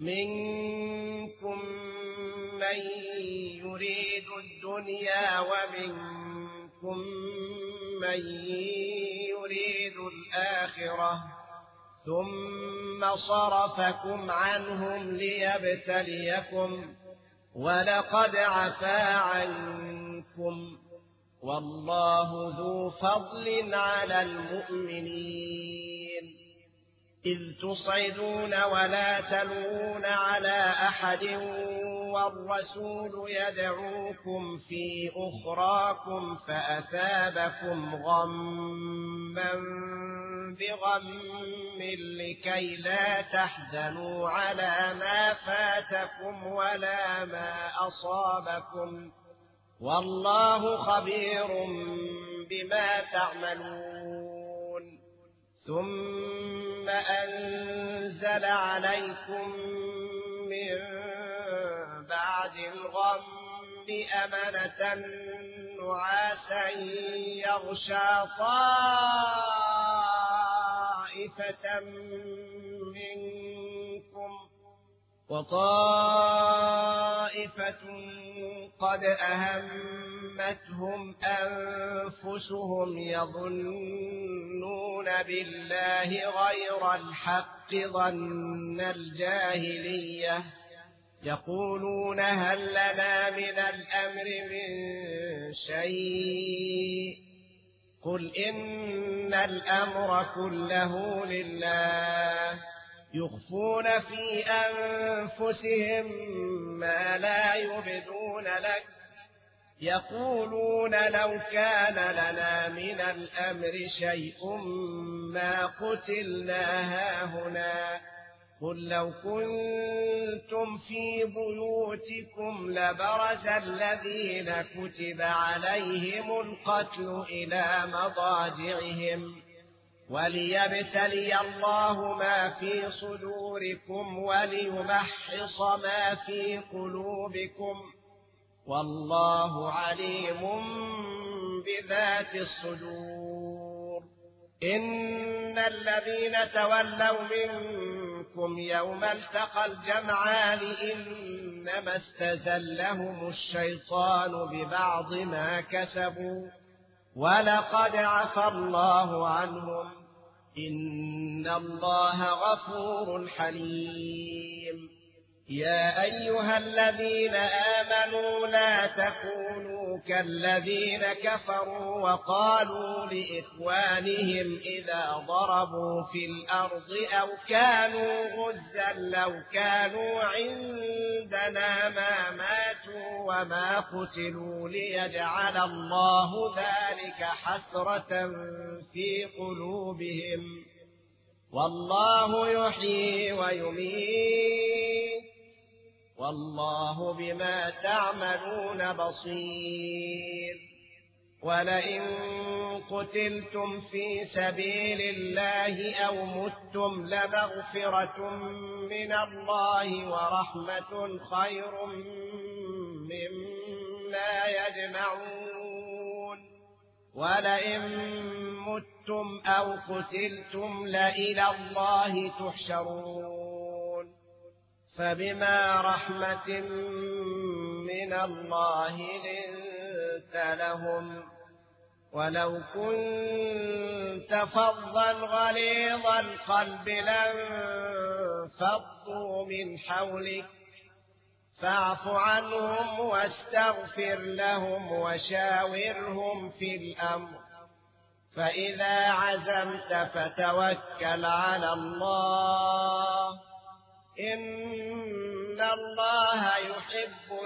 منكم من يريد الدنيا ومنكم من يريد الآخرة ثم صرفكم عنهم ليبتليكم ولقد عفا عنكم والله ذو فضل على المؤمنين إذ تصعدون ولا تلوون على أحد والرسول يدعوكم في أخراكم فأثابكم غما بغم لكي لا تحزنوا على ما فاتكم ولا ما أصابكم والله خبير بما تعملون. ثم أنزل عليكم من بعد الغم أمنة نعاسا يغشى طائفة منكم وطائفة قد أهمتهم أنفسهم يظنون بالله غير الحق ظن الجاهلية يقولون هل لنا من الأمر من شيء قل إن الأمر كله لله يخفون في أنفسهم ما لا يبدون لك يقولون لو كان لنا من الأمر شيء ما قتلنا هاهنا قل لو كنتم في بيوتكم لبرز الذين كتب عليهم القتل إلى مضاجعهم وليبتلي الله ما في صدوركم وليمحص ما في قلوبكم والله عليم بذات الصدور. إن الذين تولوا منكم يوم التقى الجمعان إنما استزلهم الشيطان ببعض ما كسبوا ولقد عفى الله عنهم إن الله غفور حليم. يا أيها الذين آمنوا لا تكونوا كالذين كفروا وقالوا لإخوانهم إذا ضربوا في الأرض أو كانوا غزا لو كانوا عندنا ما ماتوا وما قتلوا ليجعل الله ذلك حسرة في قلوبهم والله يحيي ويميت والله بما تعملون بصير. ولئن قتلتم في سبيل الله أو متم لمغفرة من الله ورحمة خير مما يجمعون. ولئن متم أو قتلتم لإلى الله تحشرون. فبما رحمة من الله لنت لهم ولو كنت فظا غليظ القلب لانفضوا من حولك فاعف عنهم واستغفر لهم وشاورهم في الأمر فإذا عزمت فتوكل على الله إن الله يحب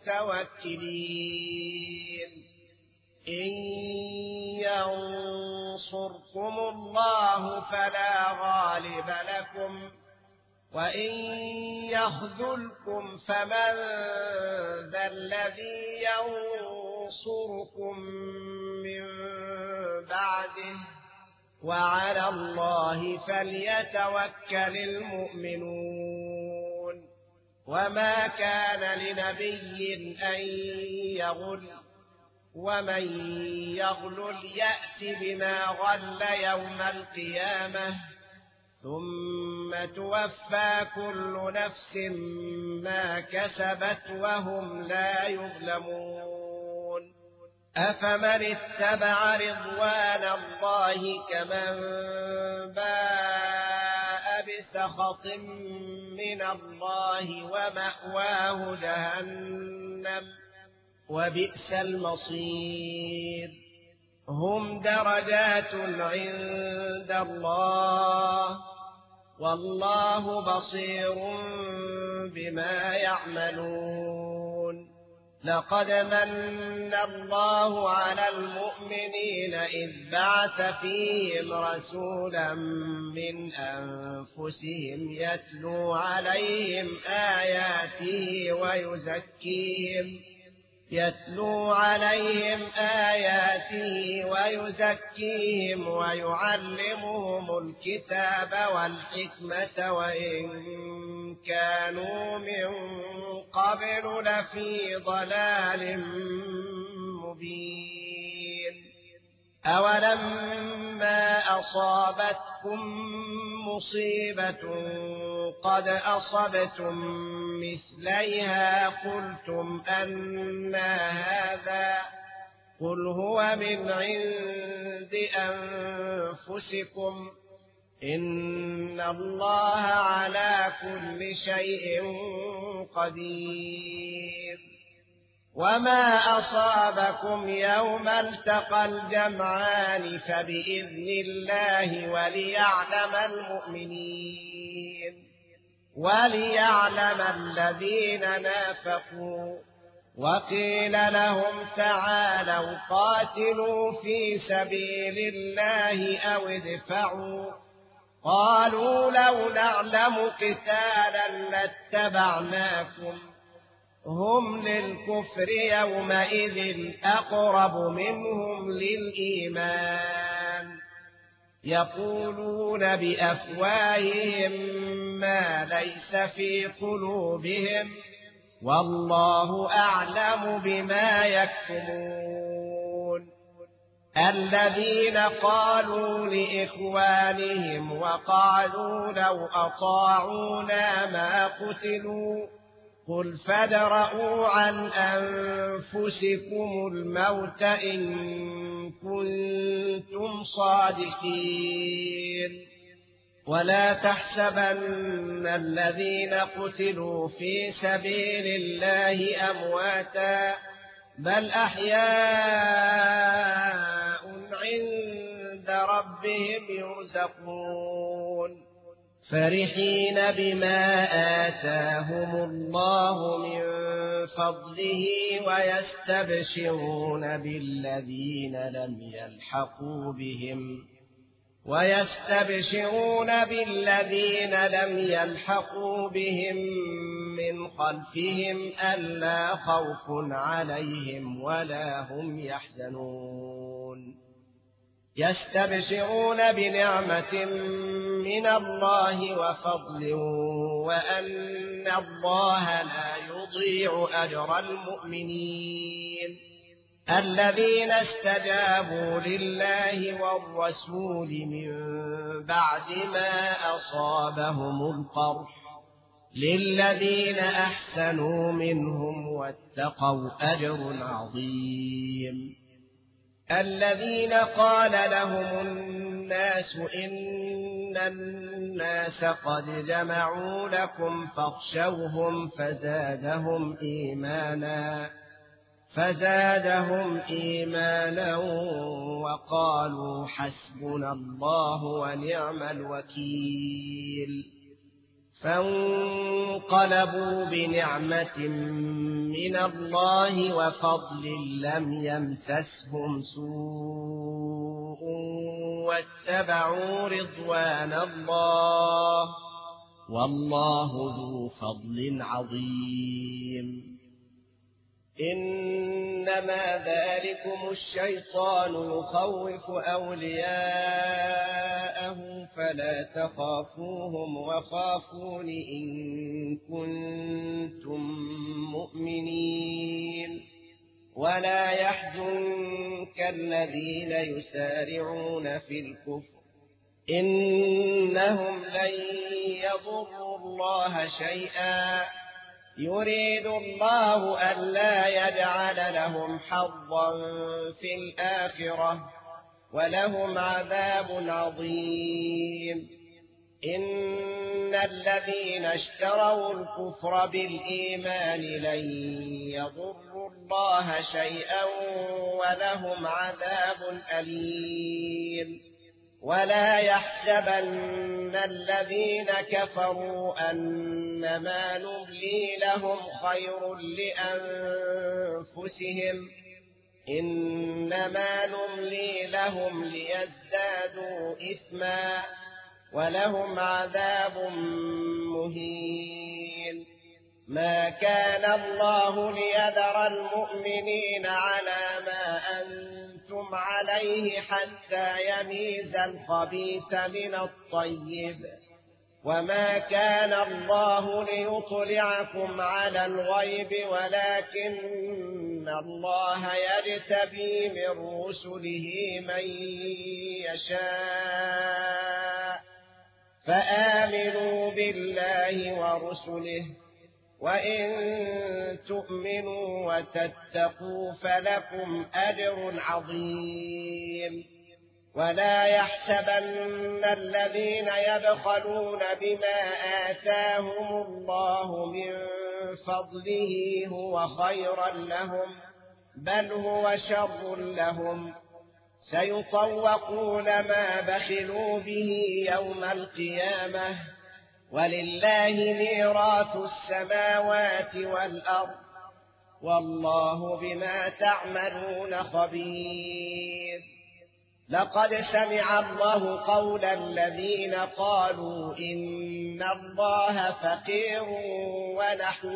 المتوكلين. إن ينصركم الله فلا غالب لكم وإن يخذلكم فمن ذا الذي ينصركم من بعده وعلى الله فليتوكل المؤمنون. وما كان لنبي أن يغل ومن يغلل يأت بما غل يوم القيامة ثم توفى كل نفس ما كسبت وهم لا يظلمون. أفمن اتبع رضوان الله كمن باء بسخط من الله ومأواه جهنم وبئس المصير. هم درجات عند الله والله بصير بما يعملون. لقد من الله على المؤمنين إذ بعث فيهم رسولا من أنفسهم يتلو عليهم آياته ويزكيهم يتلو عليهم آياته ويزكيهم ويعلمهم الكتاب والحكمة وإن كانوا من قبل لفي ضلال مبين. أولما أصابتكم مصيبة قد أصبتم مثليها قلتم أنى هذا قل هو من عند أنفسكم إن الله على كل شيء قدير. وما أصابكم يوم التقى الجمعان فبإذن الله وليعلم المؤمنين وليعلم الذين نافقوا. وقيل لهم تعالوا قاتلوا في سبيل الله أو ادفعوا قالوا لو نعلم قتالا لاتبعناكم هم للكفر يومئذ أقرب منهم للإيمان يقولون بأفواههم ما ليس في قلوبهم والله أعلم بما يكتمون. الذين قالوا لإخوانهم وقالوا لو أطاعونا ما قتلوا قل فادرءوا عن أنفسكم الموت إن كنتم صادقين. ولا تحسبن الذين قتلوا في سبيل الله أمواتا بل أحياء عند ربهم يرزقون فرحين بما آتاهم الله من فضله ويستبشرون بالذين لم يلحقوا بهم ويستبشرون بالذين لم يلحقوا بهم من خلفهم ألا خوف عليهم ولا هم يحزنون. يستبشرون بنعمة من الله وفضل وأن الله لا يضيع أجر المؤمنين الذين استجابوا لله والرسول من بعد ما أصابهم القرح للذين أحسنوا منهم واتقوا أجر عظيم. الذين قال لهم الناس إن الناس قد جمعوا لكم فاخشوهم فزادهم إيمانا فزادهم إيمانا وقالوا حسبنا الله ونعم الوكيل. فانقلبوا بنعمة من الله وفضل لم يمسسهم سوء واتبعوا رضوان الله والله ذو فضل عظيم. إنما ذلكم الشيطان يخوف أولياءه فلا تخافوهم وخافون إن كنتم مؤمنين. ولا يحزنك الذين يسارعون في الكفر إنهم لن يضروا الله شيئا يريد الله ألا يجعل لهم حظا في الآخرة ولهم عذاب عظيم. إن الذين اشتروا الكفر بالإيمان لن يضروا الله شيئا ولهم عذاب أليم. ولا يحسبن الذين كفروا أنما نملي لهم خير لأنفسهم إنما نملي لهم ليزدادوا إثما ولهم عذاب مهين. ما كان الله ليذر المؤمنين على ما أنتم عليه حتى يميز الخبيث من الطيب، وما كان الله ليطلعكم على الغيب ولكن الله يجتبي من رسله من يشاء، فآمنوا بالله ورسله، وإن تؤمنوا وتتقوا فلكم أجر عظيم. ولا يحسبن الذين يبخلون بما آتاهم الله من فضله هو خيرا لهم، بل هو شر لهم، سيطوقون ما بخلوا به يوم القيامة، ولله ميراث السماوات والأرض، والله بما تعملون خبير. لقد سمع الله قول الذين قالوا إن الله فقير ونحن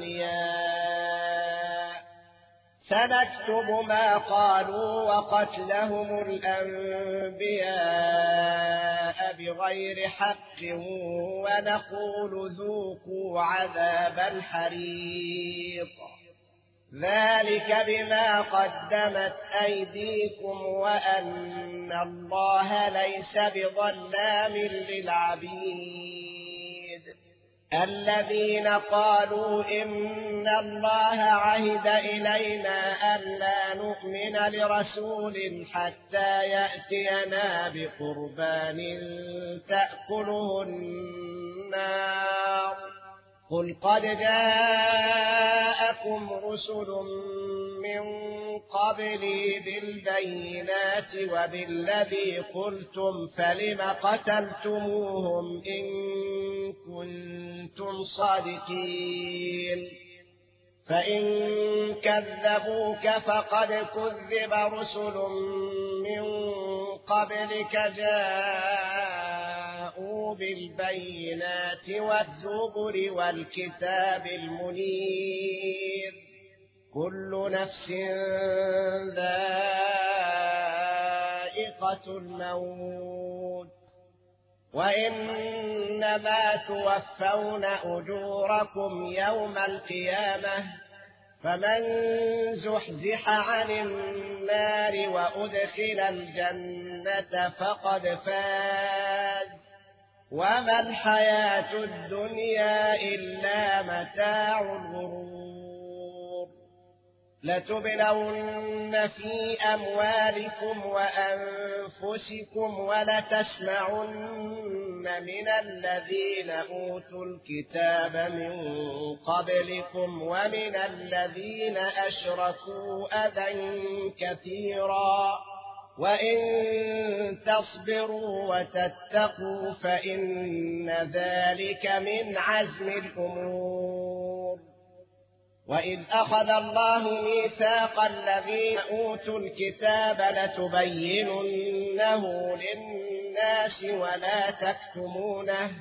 أغنياء، سنكتب ما قالوا وقتلهم الأنبياء بغير حق، ونقول ذوقوا عذاب الحريق، ذلك بما قدمت أيديكم وأن الله ليس بظلام للعبيد. الذين قالوا إن الله عهد إلينا ألا نؤمن لرسول حتى يأتينا بقربان تأكله النار، قل قد جاءكم رسل من قبلي بالبينات وبالذي قلتم، فلم قتلتموهم إن كنتم صادقين؟ فإن كذبوك فقد كذب رسل من قبلك جاءوا بالبينات والزبر والكتاب المنير، كل نفس ذائقة الموت، وإنما توفون أجوركم يوم القيامة، فمن زحزح عن النار وأدخل الجنة فقد فاز، وما الحياة الدنيا إلا متاع الغرور. لتبلون في أموالكم وأنفسكم ولتسمعن من الذين أوتوا الكتاب من قبلكم ومن الذين أشركوا أذى كثيرا، وإن تصبروا وتتقوا فإن ذلك من عزم الأمور. وإذ أخذ الله ميثاق الذين أوتوا الكتاب لتبيننه للناس ولا تكتمونه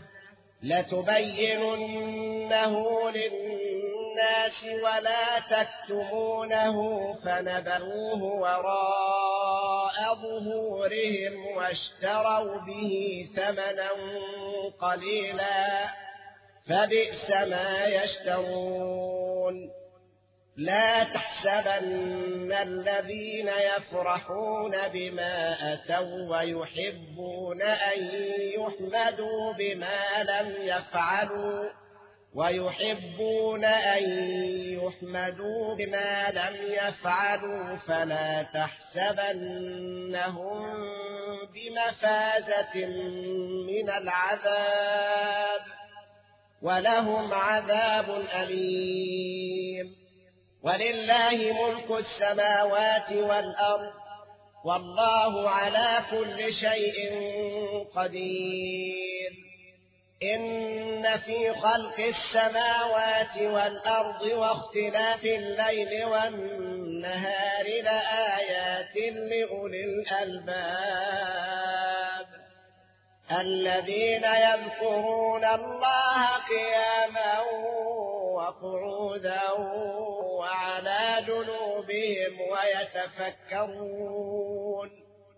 لتبيننه للناس ولا تكتمونه فنبذوه وراء ظهورهم واشتروا به ثمنا قليلا فبئس ما يشترون. لا تحسبن الذين يفرحون بما أتوا ويحبون أن يحمدوا بما لم يفعلوا ويحبون أن يحمدوا بما لم يفعلوا فلا تحسبنهم بمفازة من العذاب، ولهم عذاب أليم. ولله ملك السماوات والأرض، والله على كل شيء قدير. إن في خلق السماوات والأرض واختلاف الليل والنهار لآيات لأولي الألباب الذين يذكرون الله قياما وقعودا وعلى جنوبهم ويتفكرون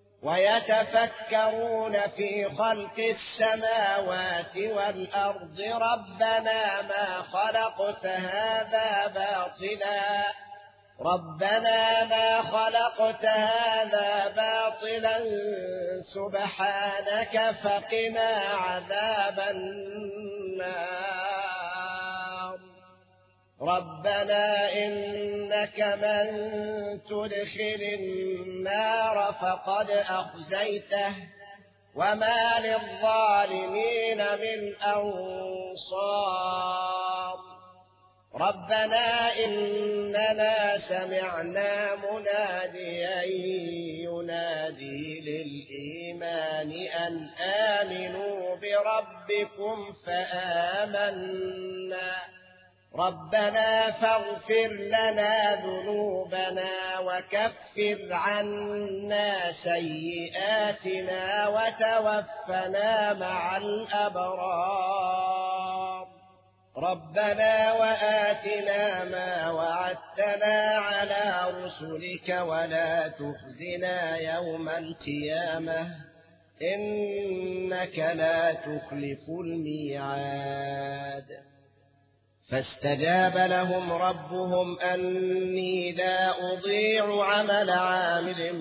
ويتفكرون في خلق السماوات والأرض ربنا ما خلقت هذا باطلا ربنا ما خلقت هذا باطلا سبحانك فقنا عذاب النار ربنا إنك من تدخل النار فقد أخزيته وما للظالمين من أنصار ربنا إننا سمعنا مناديا ينادي للإيمان أن آمنوا بربكم فآمنا ربنا فاغفر لنا ذنوبنا وكفر عنا سيئاتنا وتوفنا مع الأبرار ربنا وآتنا ما وعدتنا على رسلك ولا تخزنا يوم القيامة إنك لا تخلف الميعاد فاستجاب لهم ربهم أني لا أضيع عمل عامل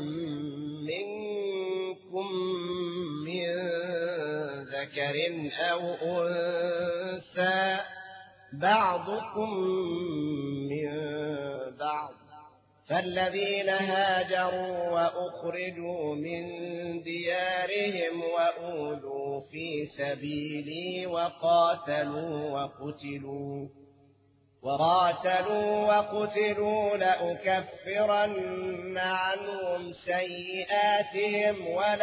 منكم من ذكر أو أنثى بعضكم من بعض فالذين هاجروا وأخرجوا من ديارهم وأوذوا في سبيلي وقاتلوا وقتلوا وقاتلوا وقتلوا لأكفرن عنهم سيئاتهم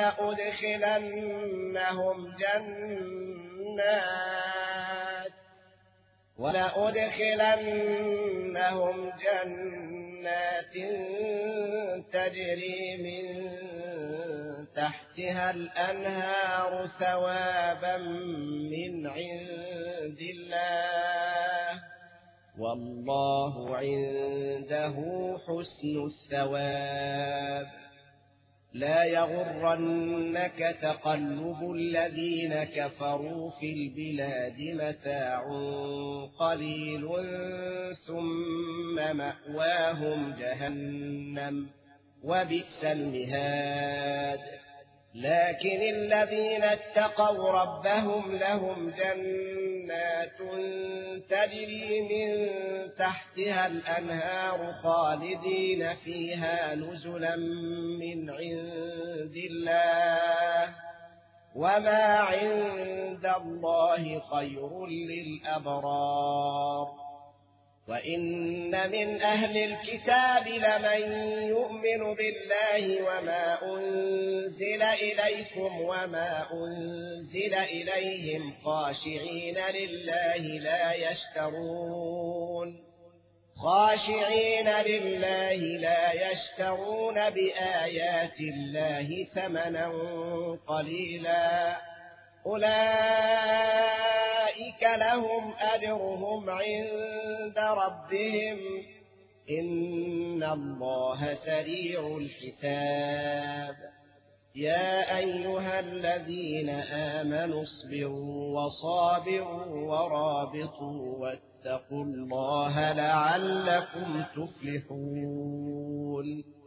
ولأدخلنهم جنات ولأدخلنهم جنات تجري من تحتها الأنهار ثوابا من عند الله والله عنده حسن الثواب لا يغرنك تقلب الذين كفروا في البلاد متاع قليل ثم مأواهم جهنم وبئس المهاد لكن الذين اتقوا ربهم لهم جنات تجري من تحتها الأنهار خالدين فيها نزلا من عند الله وما عند الله خير للأبرار وإن من أهل الكتاب لمن يؤمن بالله وما أنزل إليكم وما أنزل إليهم خاشعين لله لا يشترون خاشعين لله لا يشترون بآيات الله ثمنا قليلا أولئك لهم أجرهم عند ربهم إن الله سريع الحساب يا أيها الذين آمنوا اصبروا وصابروا ورابطوا واتقوا الله لعلكم تفلحون